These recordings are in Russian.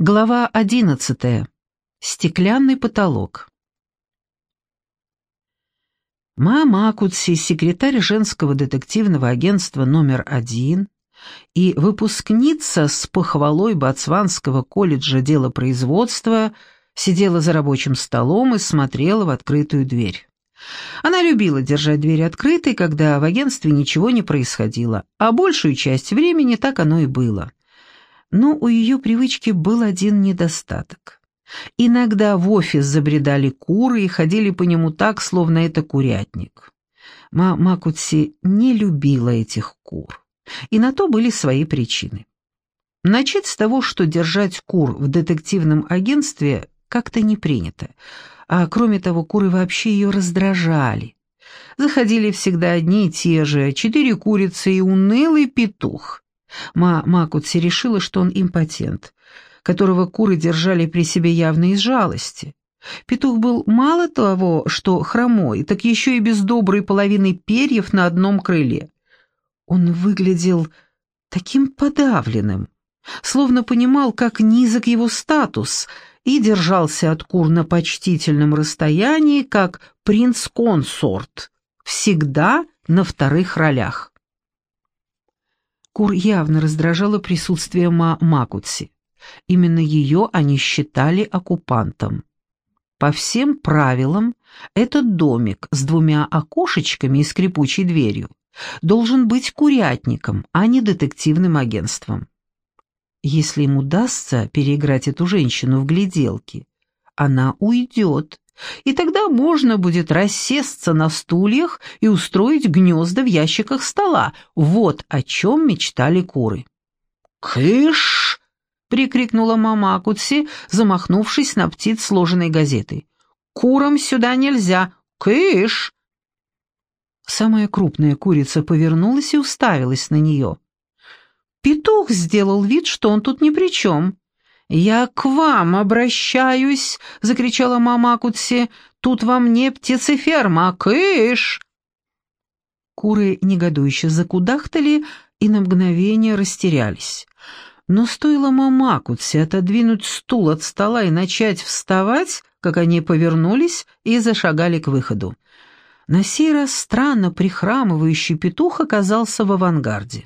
Глава 11. Стеклянный потолок. Ма Макутси, секретарь женского детективного агентства номер 1 и выпускница с похвалой Ботсванского колледжа делопроизводства, сидела за рабочим столом и смотрела в открытую дверь. Она любила держать дверь открытой, когда в агентстве ничего не происходило, а большую часть времени так оно и было. Но у ее привычки был один недостаток. Иногда в офис забредали куры и ходили по нему так, словно это курятник. Ма Макутси не любила этих кур, и на то были свои причины. Начать с того, что держать кур в детективном агентстве как-то не принято, а кроме того, куры вообще ее раздражали. Заходили всегда одни и те же, 4 курицы и унылый петух. Ма Макутси решила, что он импотент, которого куры держали при себе явно из жалости. Петух был мало того, что хромой, так еще и без доброй половины перьев на одном крыле. Он выглядел таким подавленным, словно понимал, как низок его статус, и держался от кур на почтительном расстоянии, как принц-консорт, всегда на вторых ролях. Кур явно раздражало присутствие Ма Макутси. Именно ее они считали оккупантом. По всем правилам, этот домик с 2 окошечками и скрипучей дверью должен быть курятником, а не детективным агентством. Если им удастся переиграть эту женщину в гляделки, она уйдет, и тогда можно будет рассесться на стульях и устроить гнезда в ящиках стола. Вот о чем мечтали куры. «Кыш!» — прикрикнула мама Акутси, замахнувшись на птиц сложенной газетой. «Курам сюда нельзя! Кыш!» Самая крупная курица повернулась и уставилась на нее. Петух сделал вид, что он тут ни при чем. «Я к вам обращаюсь!» — закричала мама Акутси. «Тут во мне птицеферма! Кыш!» Куры негодующе закудахтали и на мгновение растерялись. Но стоило мама Акутси отодвинуть стул от стола и начать вставать, как они повернулись и зашагали к выходу. На сей раз странно прихрамывающий петух оказался в авангарде.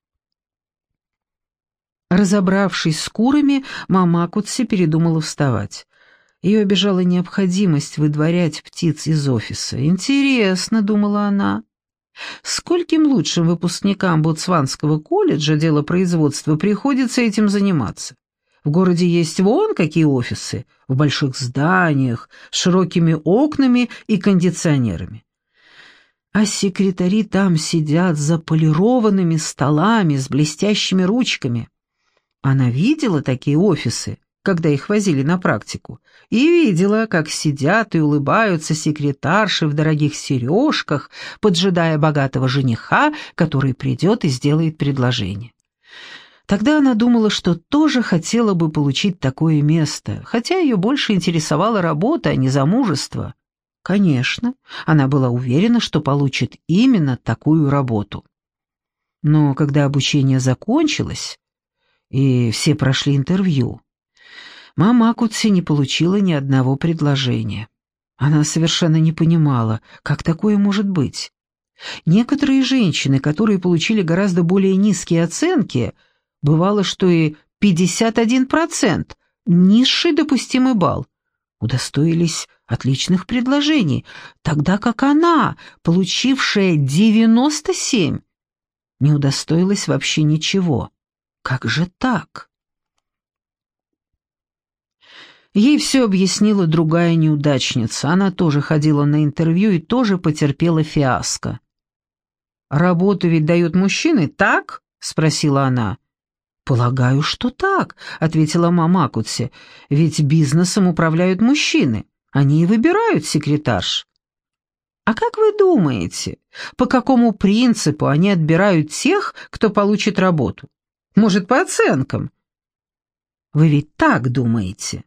Разобравшись с курами, мама Акутси передумала вставать. Ее обижала необходимость выдворять птиц из офиса. «Интересно», — думала она, — «скольким лучшим выпускникам Ботсванского колледжа делопроизводства приходится этим заниматься? В городе есть вон какие офисы, в больших зданиях, с широкими окнами и кондиционерами. А секретари там сидят за полированными столами с блестящими ручками». Она видела такие офисы, когда их возили на практику, и видела, как сидят и улыбаются секретарши в дорогих сережках, поджидая богатого жениха, который придет и сделает предложение. Тогда она думала, что тоже хотела бы получить такое место, хотя ее больше интересовала работа, а не замужество. Конечно, она была уверена, что получит именно такую работу. Но когда обучение закончилось, и все прошли интервью, мама Акутси не получила ни одного предложения. Она совершенно не понимала, как такое может быть. Некоторые женщины, которые получили гораздо более низкие оценки, бывало, что и 51%, низший допустимый балл, удостоились отличных предложений, тогда как она, получившая 97, не удостоилась вообще ничего. Как же так? Ей все объяснила другая неудачница. Она тоже ходила на интервью и тоже потерпела фиаско. «Работу ведь дают мужчины, так?» — спросила она. «Полагаю, что так», — ответила мама Акутси. «Ведь бизнесом управляют мужчины. Они и выбирают секретарш». «А как вы думаете, по какому принципу они отбирают тех, кто получит работу? Может, по оценкам? Вы ведь так думаете?»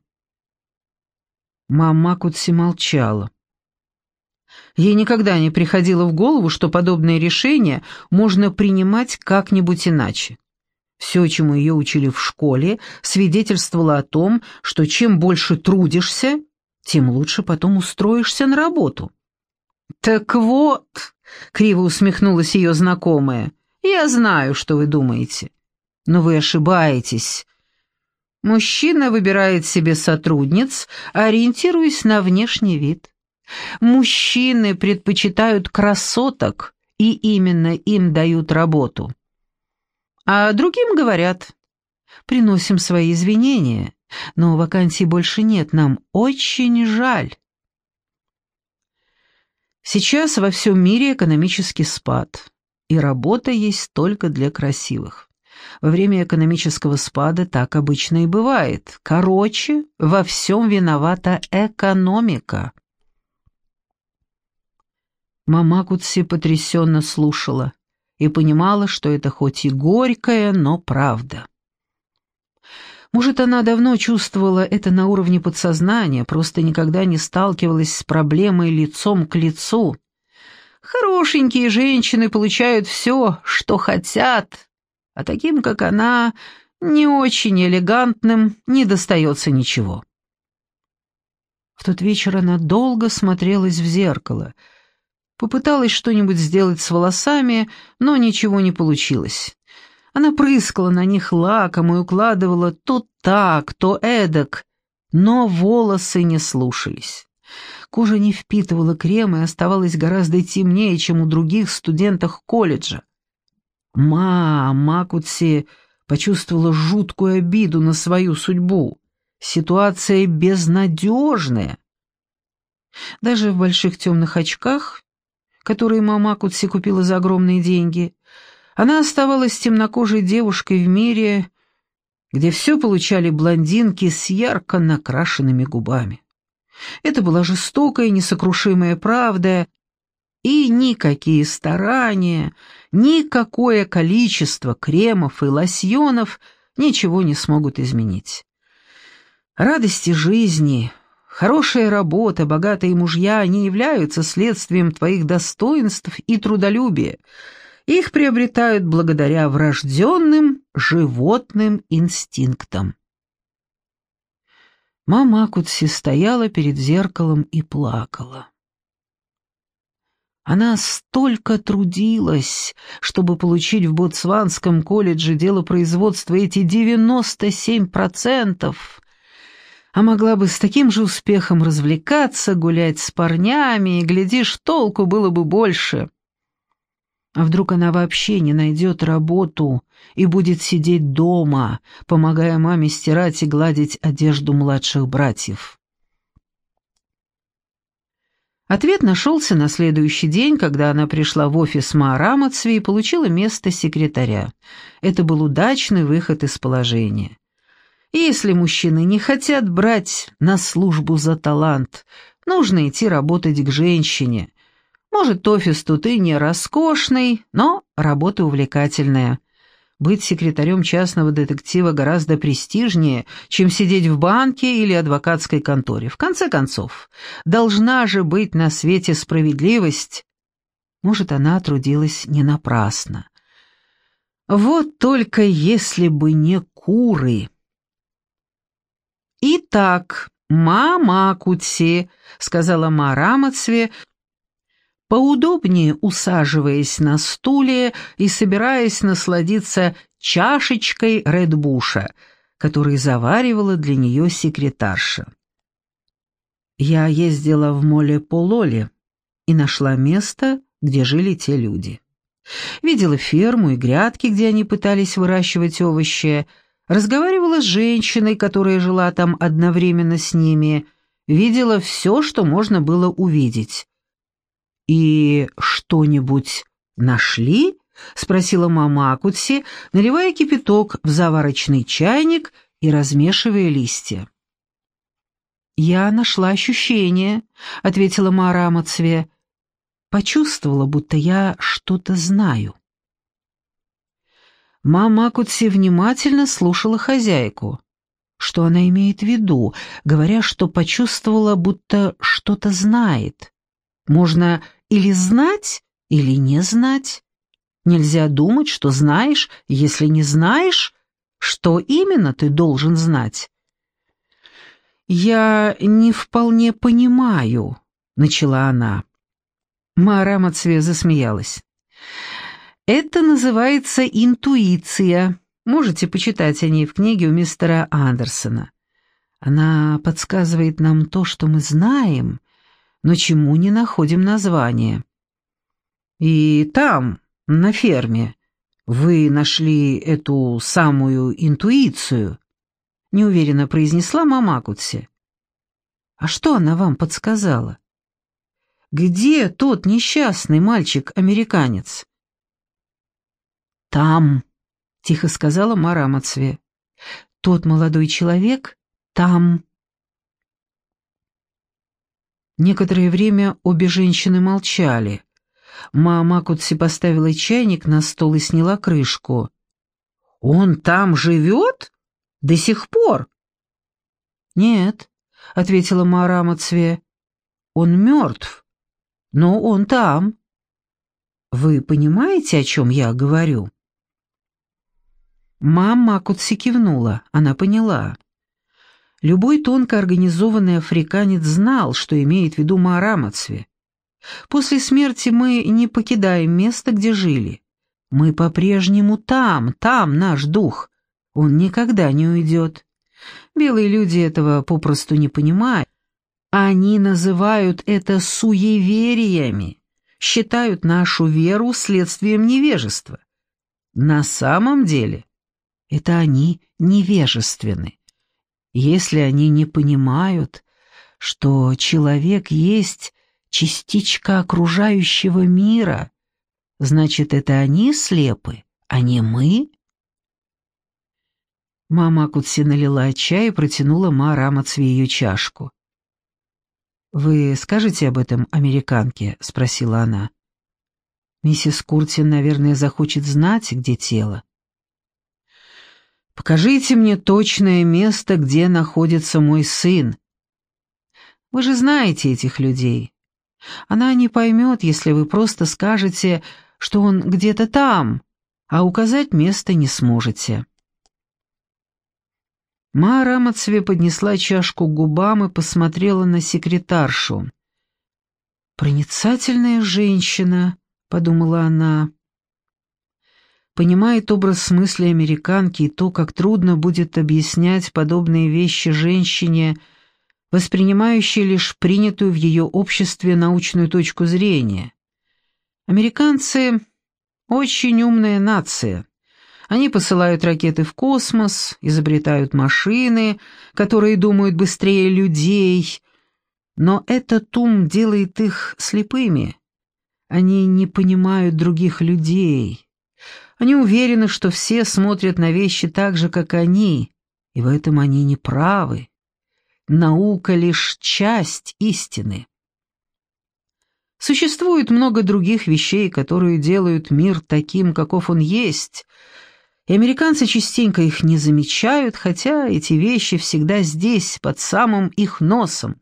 Мама Макутси молчала. Ей никогда не приходило в голову, что подобные решения можно принимать как-нибудь иначе. Все, чему ее учили в школе, свидетельствовало о том, что чем больше трудишься, тем лучше потом устроишься на работу. «Так вот», — криво усмехнулась ее знакомая, — «я знаю, что вы думаете, но вы ошибаетесь. Мужчина выбирает себе сотрудниц, ориентируясь на внешний вид. Мужчины предпочитают красоток, и именно им дают работу. А другим говорят: приносим свои извинения, но вакансий больше нет, нам очень жаль». Сейчас во всем мире экономический спад, и работа есть только для красивых. Во время экономического спада так обычно и бывает. Короче, во всем виновата экономика. Мамакутси потрясенно слушала и понимала, что это хоть и горькая, но правда. Может, она давно чувствовала это на уровне подсознания, просто никогда не сталкивалась с проблемой лицом к лицу. Хорошенькие женщины получают все, что хотят, а таким, как она, не очень элегантным, не достается ничего. В тот вечер она долго смотрелась в зеркало, попыталась что-нибудь сделать с волосами, но ничего не получилось. Она прыскала на них лаком и укладывала то так, то эдак, но волосы не слушались. Кожа не впитывала крем и оставалась гораздо темнее, чем у других студентов колледжа. Макутси почувствовала жуткую обиду на свою судьбу. Ситуация безнадежная. Даже в больших темных очках, которые Макутси купила за огромные деньги, она оставалась темнокожей девушкой в мире, где все получали блондинки с ярко накрашенными губами. Это была жестокая, несокрушимая правда, и никакие старания, никакое количество кремов и лосьонов ничего не смогут изменить. Радости жизни, хорошая работа, богатые мужья не являются следствием твоих достоинств и трудолюбия. Их приобретают благодаря врожденным животным инстинктам. Мамакутси стояла перед зеркалом и плакала. Она столько трудилась, чтобы получить в Ботсванском колледже делопроизводства эти 97%, а могла бы с таким же успехом развлекаться, гулять с парнями, и, глядишь, толку было бы больше. А вдруг она вообще не найдет работу и будет сидеть дома, помогая маме стирать и гладить одежду младших братьев? Ответ нашелся на следующий день, когда она пришла в офис Маарамацви и получила место секретаря. Это был удачный выход из положения. И если мужчины не хотят брать на службу за талант, нужно идти работать к женщине. Может, офис тут и не роскошный, но работа увлекательная. Быть секретарем частного детектива гораздо престижнее, чем сидеть в банке или адвокатской конторе. В конце концов, должна же быть на свете справедливость. Может, она трудилась не напрасно. Вот только если бы не куры. «Итак, Мамакутси», — сказала Маарамацви, поудобнее усаживаясь на стуле и собираясь насладиться чашечкой редбуша, который заваривала для нее секретарша. «Я ездила в Моле-Пололе и нашла место, где жили те люди. Видела ферму и грядки, где они пытались выращивать овощи, разговаривала с женщиной, которая жила там одновременно с ними, видела все, что можно было увидеть». «И что-нибудь нашли?» — спросила Мамакутси, наливая кипяток в заварочный чайник и размешивая листья. «Я нашла ощущение», — ответила Маарамацви. «Почувствовала, будто я что-то знаю». Мамакутси внимательно слушала хозяйку. Что она имеет в виду, говоря, что почувствовала, будто что-то знает? Можно или знать, или не знать. Нельзя думать, что знаешь, если не знаешь, что именно ты должен знать. «Я не вполне понимаю», — начала она. Маара Мацве засмеялась. «Это называется интуиция. Можете почитать о ней в книге у мистера Андерсона. Она подсказывает нам то, что мы знаем, но чему не находим название. И там, на ферме, вы нашли эту самую интуицию», — неуверенно произнесла мама Кутси. «А что она вам подсказала? Где тот несчастный мальчик-американец?» «Там», — тихо сказала Маара Мацве. «Тот молодой человек там». Некоторое время обе женщины молчали. Мама Кутси поставила чайник на стол и сняла крышку. «Он там живет? До сих пор?» «Нет», — ответила Маара Мацве. «Он мертв, но он там. Вы понимаете, о чем я говорю?» Мама Кутси кивнула, она поняла. Любой тонко организованный африканец знал, что имеет в виду Маара Мацве. После смерти мы не покидаем место, где жили. Мы по-прежнему там наш дух. Он никогда не уйдет. Белые люди этого попросту не понимают. Они называют это суевериями, считают нашу веру следствием невежества. На самом деле это они невежественны. Если они не понимают, что человек есть частичка окружающего мира, значит, это они слепы, а не мы? Мама Кутси налила чай и протянула Маара Мацве ее чашку. «Вы скажете об этом американке?» — спросила она. «Миссис Куртин, наверное, захочет знать, где тело». «Покажите мне точное место, где находится мой сын. Вы же знаете этих людей. Она не поймет, если вы просто скажете, что он где-то там, а указать место не сможете». Маара Мацве поднесла чашку к губам и посмотрела на секретаршу. «Проницательная женщина», — подумала она. Понимает образ мысли американки и то, как трудно будет объяснять подобные вещи женщине, воспринимающей лишь принятую в ее обществе научную точку зрения. Американцы — очень умная нация. Они посылают ракеты в космос, изобретают машины, которые думают быстрее людей, но этот ум делает их слепыми. Они не понимают других людей. Они уверены, что все смотрят на вещи так же, как они, и в этом они не правы. Наука — лишь часть истины. Существует много других вещей, которые делают мир таким, каков он есть, и американцы частенько их не замечают, хотя эти вещи всегда здесь, под самым их носом.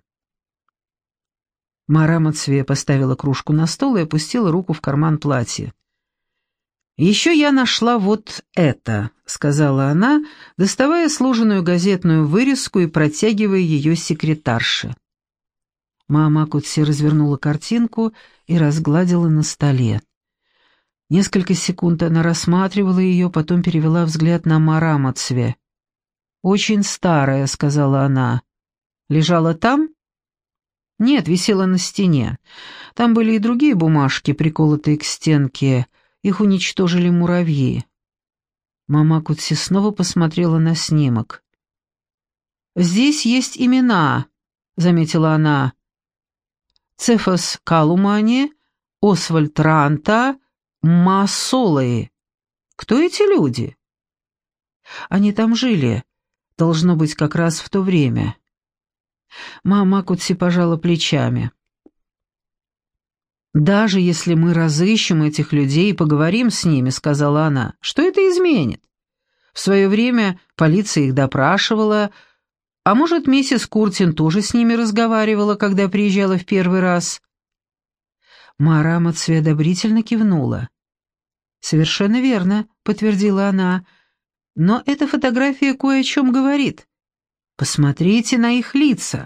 Маара Мацве поставила кружку на стол и опустила руку в карман платья. «Еще я нашла вот это», — сказала она, доставая сложенную газетную вырезку и протягивая ее секретарше. Мама Кутси развернула картинку и разгладила на столе. Несколько секунд она рассматривала ее, потом перевела взгляд на Маара Мацве. «Очень старая», — сказала она. «Лежала там?» «Нет, висела на стене. Там были и другие бумажки, приколотые к стенке. Их уничтожили муравьи». Мама Кутси снова посмотрела на снимок. «Здесь есть имена», — заметила она. «Цефас Калумани, Освальд Ранта, Масолои. Кто эти люди?» «Они там жили, должно быть, как раз в то время». Мама Кутси пожала плечами. «Даже если мы разыщем этих людей и поговорим с ними, — сказала она, — что это изменит? В свое время полиция их допрашивала, а может, миссис Куртин тоже с ними разговаривала, когда приезжала в первый раз?» Маара Мацве одобрительно кивнула. «Совершенно верно», — подтвердила она. «Но эта фотография кое о чем говорит. Посмотрите на их лица».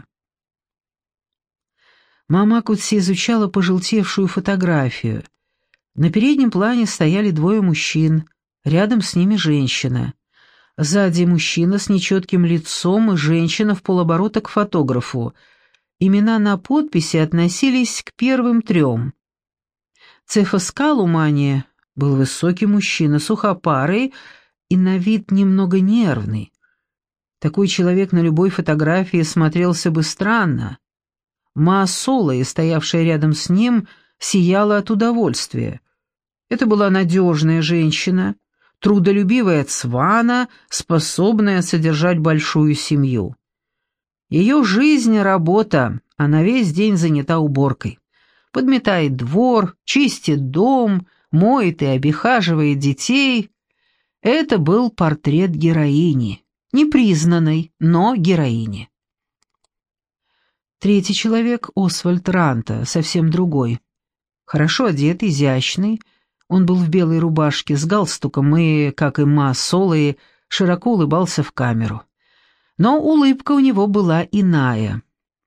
Мама Кутси изучала пожелтевшую фотографию. На переднем плане стояли двое мужчин, рядом с ними женщина. Сзади мужчина с нечетким лицом и женщина в полоборота к фотографу. Имена на подписи относились к первым трем. Цефаскалумани был высокий мужчина, сухопарый и на вид немного нервный. Такой человек на любой фотографии смотрелся бы странно. Ма Солой, стоявшая рядом с ним, сияла от удовольствия. Это была надежная женщина, трудолюбивая цвана, способная содержать большую семью. Ее жизнь — работа, она весь день занята уборкой. Подметает двор, чистит дом, моет и обихаживает детей. Это был портрет героини, непризнанной, но героини. Третий человек — Освальд Ранта, совсем другой. Хорошо одет, изящный. Он был в белой рубашке с галстуком и, как и Ма Солой, широко улыбался в камеру. Но улыбка у него была иная.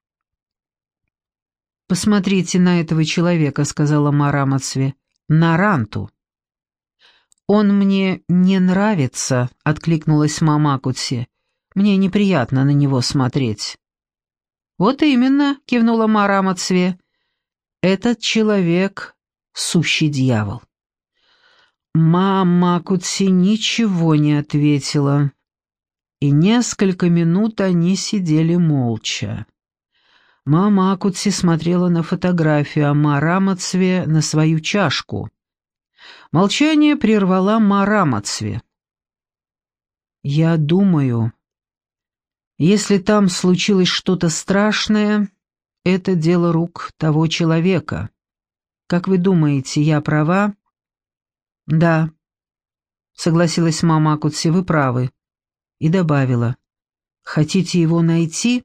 «Посмотрите на этого человека», — сказала Ма Рамацве, — «на Ранту». «Он мне не нравится», — откликнулась Ма Макутси. «Мне неприятно на него смотреть». «Вот именно», — кивнула Ма Рамацве, — «этот человек — сущий дьявол». Ма Макутси ничего не ответила, и несколько минут они сидели молча. Ма Макутси смотрела на фотографию, а Ма Рамацве — на свою чашку. Молчание прервала Ма Рамацве. «Я думаю, если там случилось что-то страшное, это дело рук того человека. Как вы думаете, я права?» «Да», — согласилась Ма Макутси, — «вы правы». И добавила: «Хотите его найти?»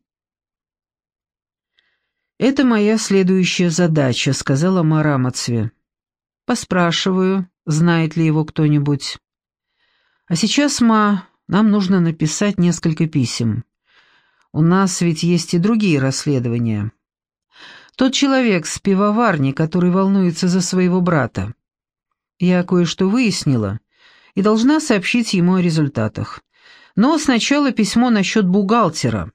«Это моя следующая задача», — сказала Ма Рамацве. «Поспрашиваю, знает ли его кто-нибудь. А сейчас, Ма, нам нужно написать несколько писем. У нас ведь есть и другие расследования. Тот человек с пивоварни, который волнуется за своего брата. Я кое-что выяснила и должна сообщить ему о результатах. Но сначала письмо насчет бухгалтера».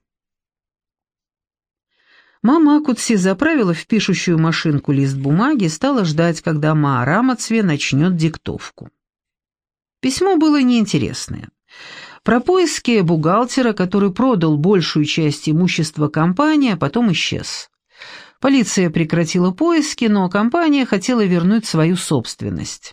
Мама Кутси заправила в пишущую машинку лист бумаги и стала ждать, когда Ма Рамацве начнет диктовку. Письмо было неинтересное. Про поиски бухгалтера, который продал большую часть имущества компании, а потом исчез. Полиция прекратила поиски, но компания хотела вернуть свою собственность.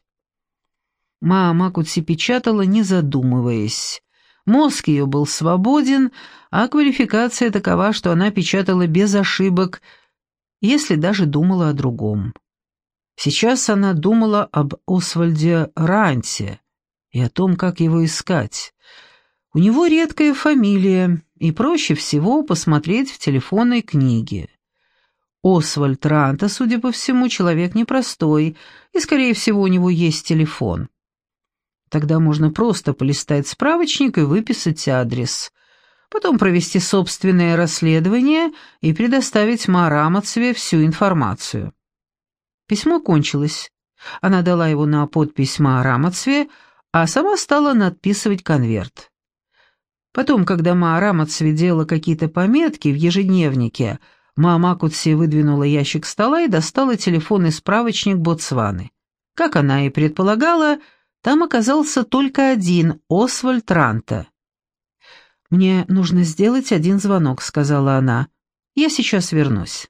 Ма Макутси печатала, не задумываясь. Мозг ее был свободен, а квалификация такова, что она печатала без ошибок, если даже думала о другом. Сейчас она думала об Освальде Ранте и о том, как его искать. У него редкая фамилия, и проще всего посмотреть в телефонной книге. Освальд Ранта, судя по всему, человек непростой, и, скорее всего, у него есть телефон. Тогда можно просто полистать справочник и выписать адрес. Потом провести собственное расследование и предоставить Ма Рамацве всю информацию. Письмо кончилось. Она дала его на подпись Ма Рамацве, а сама стала надписывать конверт. Потом, когда Ма Рамацве делала какие-то пометки в ежедневнике, Ма Макутси выдвинула ящик стола и достала телефонный справочник Ботсваны. Как она и предполагала, там оказался только один Освальд Ранта. «Мне нужно сделать один звонок», — сказала она. «Я сейчас вернусь».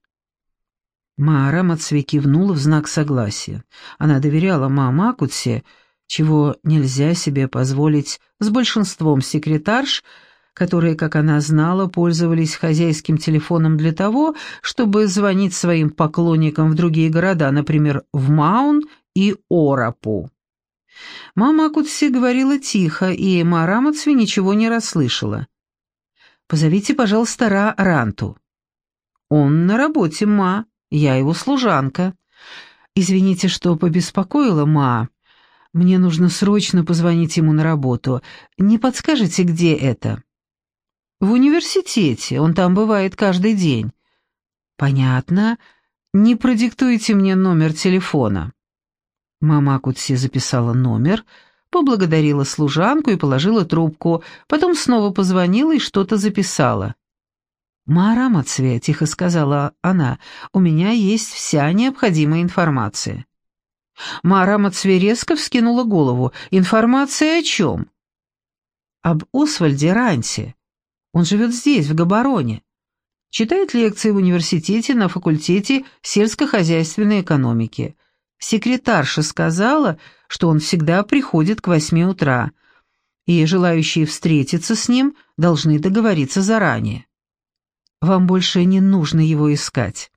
Ма Рамацве кивнула в знак согласия. Она доверяла Ма Макутси, чего нельзя себе позволить с большинством секретарш, которые, как она знала, пользовались хозяйским телефоном для того, чтобы звонить своим поклонникам в другие города, например, в Маун и Орапу. Ма Макутси говорила тихо, и Ма Рамацве ничего не расслышала. «Позовите, пожалуйста, Ранту». «Он на работе, Ма. Я его служанка». «Извините, что побеспокоила, Ма. Мне нужно срочно позвонить ему на работу. Не подскажете, где это?» «В университете, он там бывает каждый день». «Понятно. Не продиктуйте мне номер телефона». Мама Кутси записала номер, поблагодарила служанку и положила трубку, потом снова позвонила и что-то записала. «Маара Мацве», — тихо сказала она, — «у меня есть вся необходимая информация». Маара Мацве резко вскинула голову. «Информация о чем?» «Об Освальде Ранте. Он живет здесь, в Габороне. Читает лекции в университете на факультете сельскохозяйственной экономики. Секретарша сказала, что он всегда приходит к 8 утра, и желающие встретиться с ним должны договориться заранее. Вам больше не нужно его искать».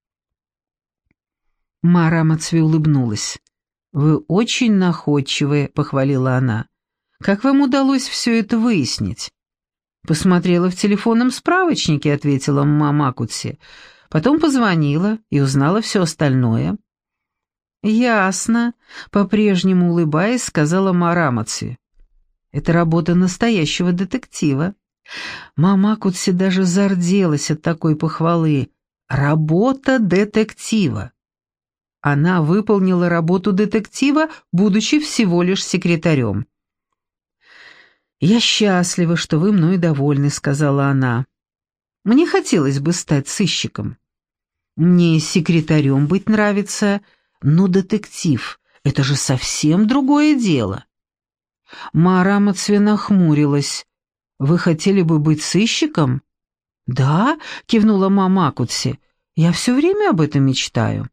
Маара Мацве улыбнулась. «Вы очень находчивы», — похвалила она. «Как вам удалось все это выяснить?» «Посмотрела в телефонном справочнике», — ответила мама Кутси. «Потом позвонила и узнала все остальное». «Ясно», — по-прежнему улыбаясь, сказала Маара Мацве. «Это работа настоящего детектива». Мама Кутси даже зарделась от такой похвалы. «Работа детектива». Она выполнила работу детектива, будучи всего лишь секретарем. «Я счастлива, что вы мной довольны», — сказала она. «Мне хотелось бы стать сыщиком. Мне секретарем быть нравится, но детектив — это же совсем другое дело». Маара Мацве нахмурилась. «Вы хотели бы быть сыщиком?» «Да», — кивнула мама Кутси, — «я все время об этом мечтаю».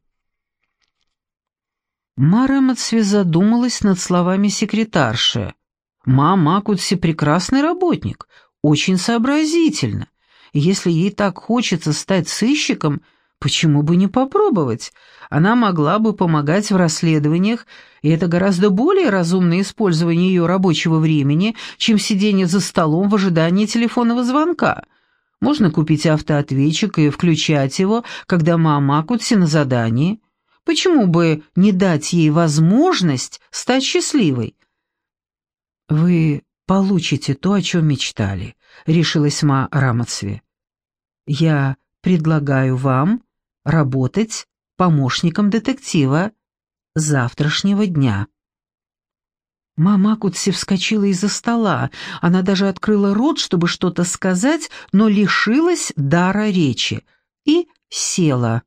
Маара Мацве задумалась над словами секретарши. Мама Кутси прекрасный работник, очень сообразительна. Если ей так хочется стать сыщиком, почему бы не попробовать? Она могла бы помогать в расследованиях, и это гораздо более разумное использование ее рабочего времени, чем сидение за столом в ожидании телефонного звонка. Можно купить автоответчик и включать его, когда мама Кутси на задании. Почему бы не дать ей возможность стать счастливой? «Вы получите то, о чем мечтали», — решилась Маара Мацве. «Я предлагаю вам работать помощником детектива с завтрашнего дня». Мама Кутси вскочила из-за стола. Она даже открыла рот, чтобы что-то сказать, но лишилась дара речи и села.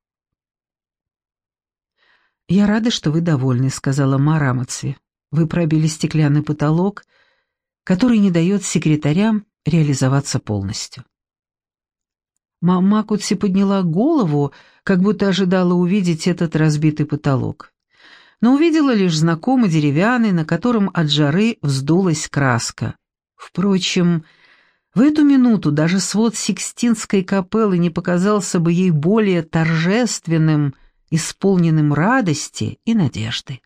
«Я рада, что вы довольны», — сказала Маара Мацве. «Вы пробили стеклянный потолок, который не дает секретарям реализоваться полностью». Мама Кутси подняла голову, как будто ожидала увидеть этот разбитый потолок. Но увидела лишь знакомый деревянный, на котором от жары вздулась краска. Впрочем, в эту минуту даже свод Сикстинской капеллы не показался бы ей более торжественным, исполненным радости и надежды.